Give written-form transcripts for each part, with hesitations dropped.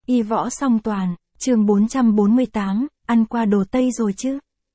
Y võ song toàn, chương 448, ăn qua đồ Tây rồi chứ?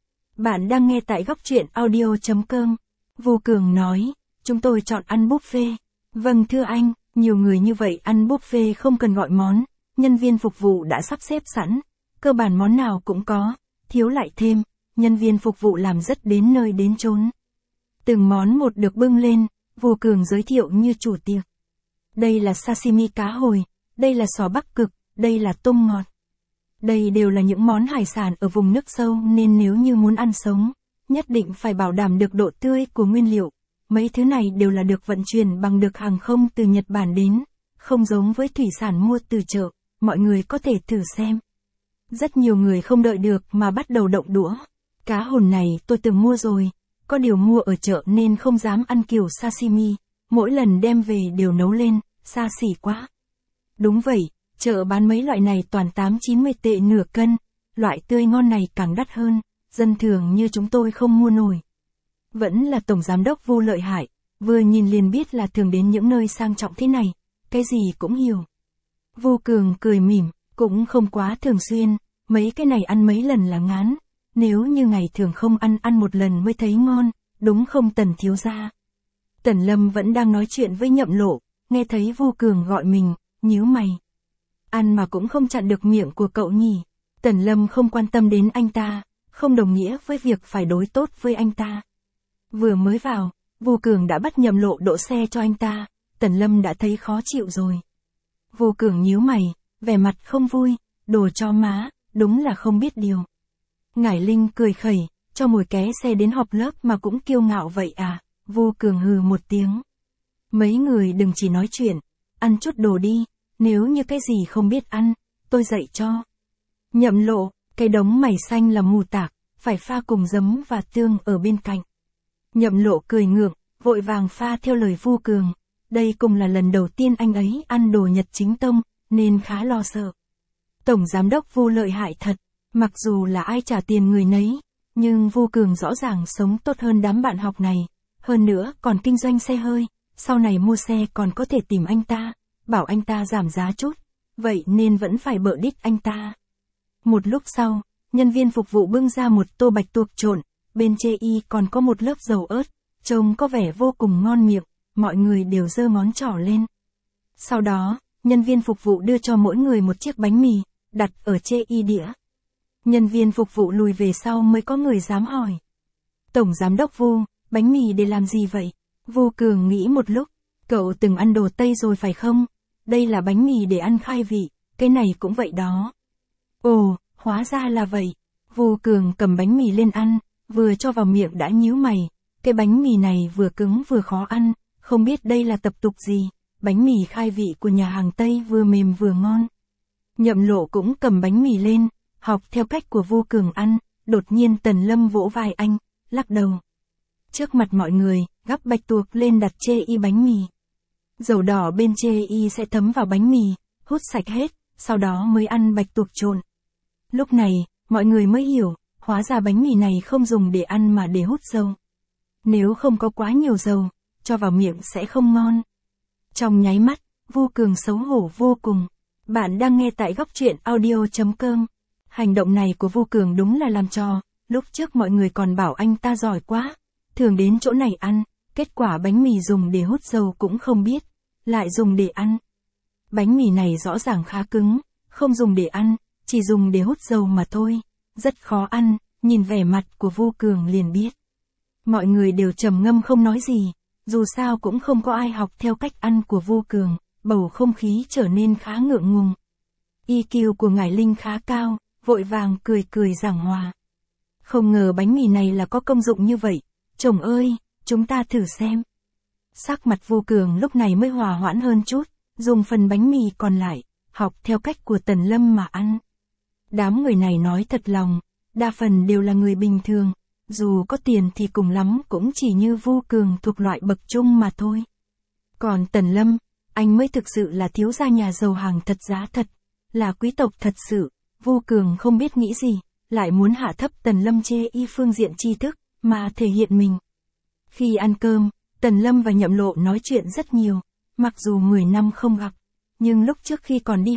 Bạn đang nghe tại góc truyện audio.com. Vô Cường nói, chúng tôi chọn ăn buffet. Vâng thưa anh, nhiều người như vậy ăn buffet không cần gọi món, nhân viên phục vụ đã sắp xếp sẵn, cơ bản món nào cũng có, thiếu lại thêm, nhân viên phục vụ làm rất đến nơi đến chốn. Từng món một được bưng lên, Vô Cường giới thiệu như chủ tiệc. Đây là sashimi cá hồi, đây là sò Bắc Cực, đây là tôm ngọt. Đây đều là những món hải sản ở vùng nước sâu nên nếu như muốn ăn sống, nhất định phải bảo đảm được độ tươi của nguyên liệu. Mấy thứ này đều là được vận chuyển bằng được hàng không từ Nhật Bản đến, không giống với thủy sản mua từ chợ, mọi người có thể thử xem. Rất nhiều người không đợi được mà bắt đầu động đũa. Cá hồn này tôi từng mua rồi, có điều mua ở chợ nên không dám ăn kiểu sashimi, mỗi lần đem về đều nấu lên, xa xỉ quá. Đúng vậy, chợ bán mấy loại này toàn 8-90 tệ nửa cân, loại tươi ngon này càng đắt hơn, dân thường như chúng tôi không mua nổi. Vẫn là tổng giám đốc Vô lợi hại, vừa nhìn liền biết là thường đến những nơi sang trọng thế này, cái gì cũng hiểu. Vô Cường cười mỉm, cũng không quá thường xuyên, mấy cái này ăn mấy lần là ngán, nếu như ngày thường không ăn một lần mới thấy ngon, đúng không Tần thiếu gia? Tần Lâm vẫn đang nói chuyện với Nhậm Lộ, nghe thấy Vô Cường gọi mình, nhíu mày. Ăn mà cũng không chặn được miệng của cậu nhỉ? Tần Lâm không quan tâm đến anh ta, không đồng nghĩa với việc phải đối tốt với anh ta. Vừa mới vào, Vô Cường đã bắt Nhậm Lộ đỗ xe cho anh ta, Tần Lâm đã thấy khó chịu rồi. Vô Cường nhíu mày, vẻ mặt không vui, đồ cho má, đúng là không biết điều. Ngải Linh cười khẩy, cho mồi ké xe đến họp lớp mà cũng kiêu ngạo vậy à? Vô Cường hừ một tiếng. Mấy người đừng chỉ nói chuyện, ăn chút đồ đi, nếu như cái gì không biết ăn, tôi dạy cho. Nhậm Lộ, cái đống mày xanh là mù tạc, phải pha cùng giấm và tương ở bên cạnh. Nhậm Lộ cười ngượng, vội vàng pha theo lời Vô Cường. Đây cũng là lần đầu tiên anh ấy ăn đồ Nhật chính tông, nên khá lo sợ. Tổng giám đốc Vô lợi hại thật, mặc dù là ai trả tiền người nấy, nhưng Vô Cường rõ ràng sống tốt hơn đám bạn học này. Hơn nữa còn kinh doanh xe hơi, sau này mua xe còn có thể tìm anh ta, bảo anh ta giảm giá chút, vậy nên vẫn phải bợ đít anh ta. Một lúc sau, nhân viên phục vụ bưng ra một tô bạch tuộc trộn, bên chê y còn có một lớp dầu ớt, trông có vẻ vô cùng ngon miệng, mọi người đều giơ ngón trỏ lên. Sau đó, nhân viên phục vụ đưa cho mỗi người một chiếc bánh mì, đặt ở chê y đĩa. Nhân viên phục vụ lùi về sau mới có người dám hỏi. Tổng giám đốc Vô, bánh mì để làm gì vậy? Vô Cường nghĩ một lúc, cậu từng ăn đồ Tây rồi phải không? Đây là bánh mì để ăn khai vị, cái này cũng vậy đó. Ồ, hóa ra là vậy. Vô Cường cầm bánh mì lên ăn, vừa cho vào miệng đã nhíu mày. Cái bánh mì này vừa cứng vừa khó ăn, không biết đây là tập tục gì. Bánh mì khai vị của nhà hàng Tây vừa mềm vừa ngon. Nhậm Lộ cũng cầm bánh mì lên, học theo cách của Vô Cường ăn, đột nhiên Tần Lâm vỗ vai anh, lắc đầu. Trước mặt mọi người, gắp bạch tuộc lên đặt chê y bánh mì. Dầu đỏ bên chê y sẽ thấm vào bánh mì, hút sạch hết, sau đó mới ăn bạch tuộc trộn. Lúc này, mọi người mới hiểu, hóa ra bánh mì này không dùng để ăn mà để hút dầu. Nếu không có quá nhiều dầu, cho vào miệng sẽ không ngon. Trong nháy mắt, Vô Cường xấu hổ vô cùng. Bạn đang nghe tại góc truyện audio.com. Hành động này của Vô Cường đúng là làm trò, lúc trước mọi người còn bảo anh ta giỏi quá. Thường đến chỗ này ăn, kết quả bánh mì dùng để hút dầu cũng không biết, lại dùng để ăn. Bánh mì này rõ ràng khá cứng, không dùng để ăn, chỉ dùng để hút dầu mà thôi. Rất khó ăn, nhìn vẻ mặt của Vô Cường liền biết. Mọi người đều trầm ngâm không nói gì, dù sao cũng không có ai học theo cách ăn của Vô Cường, bầu không khí trở nên khá ngượng ngùng. EQ của Ngải Linh khá cao, vội vàng cười giảng hòa. Không ngờ bánh mì này là có công dụng như vậy, chồng ơi, chúng ta thử xem. Sắc mặt Vô Cường lúc này mới hòa hoãn hơn chút, dùng phần bánh mì còn lại, học theo cách của Tần Lâm mà ăn. Đám người này nói thật lòng, đa phần đều là người bình thường, dù có tiền thì cùng lắm cũng chỉ như Vô Cường thuộc loại bậc trung mà thôi. Còn Tần Lâm, anh mới thực sự là thiếu gia nhà giàu hàng thật giá thật, là quý tộc thật sự. Vô Cường không biết nghĩ gì, lại muốn hạ thấp Tần Lâm chê y phương diện tri thức, mà thể hiện mình. Khi ăn cơm, Tần Lâm và Nhậm Lộ nói chuyện rất nhiều, mặc dù 10 năm không gặp, nhưng lúc trước khi còn đi học,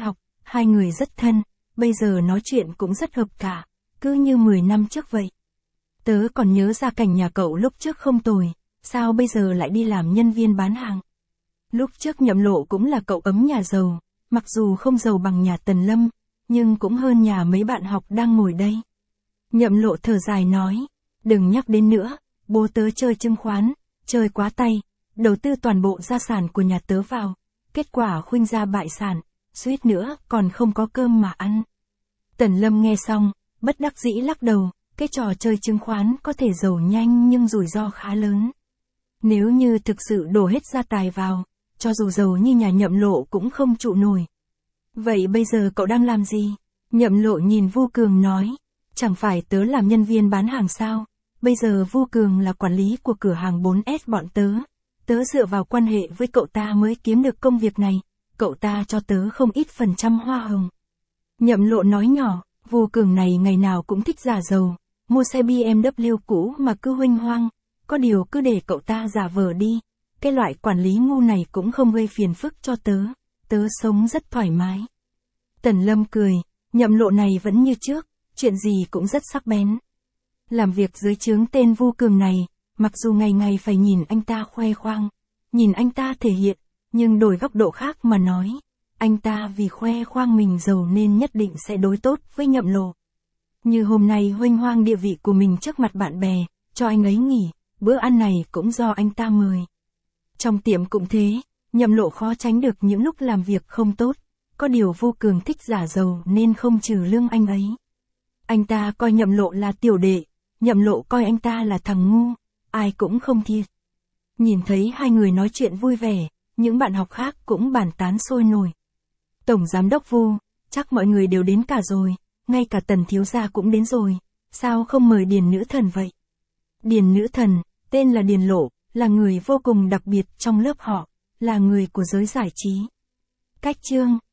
Hai người rất thân, bây giờ nói chuyện cũng rất hợp cả, cứ như 10 năm trước vậy. Tớ còn nhớ ra cảnh nhà cậu lúc trước không tồi, sao bây giờ lại đi làm nhân viên bán hàng? Lúc trước Nhậm Lộ cũng là cậu ấm nhà giàu, mặc dù không giàu bằng nhà Tần Lâm, nhưng cũng hơn nhà mấy bạn học đang ngồi đây. Nhậm Lộ thở dài nói, đừng nhắc đến nữa, bố tớ chơi chứng khoán, chơi quá tay, đầu tư toàn bộ gia sản của nhà tớ vào, kết quả khuynh ra bại sản, suýt nữa còn không có cơm mà ăn. Tần Lâm nghe xong, bất đắc dĩ lắc đầu, cái trò chơi chứng khoán có thể giàu nhanh nhưng rủi ro khá lớn. Nếu như thực sự đổ hết gia tài vào, cho dù giàu như nhà Nhậm Lộ cũng không trụ nổi. Vậy bây giờ cậu đang làm gì? Nhậm Lộ nhìn Vu Cường nói, chẳng phải tớ làm nhân viên bán hàng sao? Bây giờ Vu Cường là quản lý của cửa hàng 4S bọn tớ. Tớ dựa vào quan hệ với cậu ta mới kiếm được công việc này, cậu ta cho tớ không ít phần trăm hoa hồng. Nhậm Lộ nói nhỏ, Vu Cường này ngày nào cũng thích giả giàu, mua xe BMW cũ mà cứ huênh hoang, có điều cứ để cậu ta giả vờ đi, cái loại quản lý ngu này cũng không gây phiền phức cho tớ sống rất thoải mái. Tần Lâm cười, Nhậm Lộ này vẫn như trước, chuyện gì cũng rất sắc bén. Làm việc dưới trướng tên Vu Cường này, mặc dù ngày ngày phải nhìn anh ta khoe khoang, nhìn anh ta thể hiện, nhưng đổi góc độ khác mà nói, anh ta vì khoe khoang mình giàu nên nhất định sẽ đối tốt với Nhậm Lộ. Như hôm nay huênh hoang địa vị của mình trước mặt bạn bè, cho anh ấy nghỉ, bữa ăn này cũng do anh ta mời. Trong tiệm cũng thế, Nhậm Lộ khó tránh được những lúc làm việc không tốt, có điều Vu Cường thích giả giàu nên không trừ lương anh ấy. Anh ta coi Nhậm Lộ là tiểu đệ, Nhậm Lộ coi anh ta là thằng ngu, ai cũng không thiệt. Nhìn thấy hai người nói chuyện vui vẻ, những bạn học khác cũng bàn tán sôi nổi. Tổng giám đốc Vu, chắc mọi người đều đến cả rồi, ngay cả Tần thiếu gia cũng đến rồi, sao không mời Điền nữ thần vậy? Điền nữ thần, tên là Điền Lộ, là người vô cùng đặc biệt trong lớp họ, là người của giới giải trí. Cách chương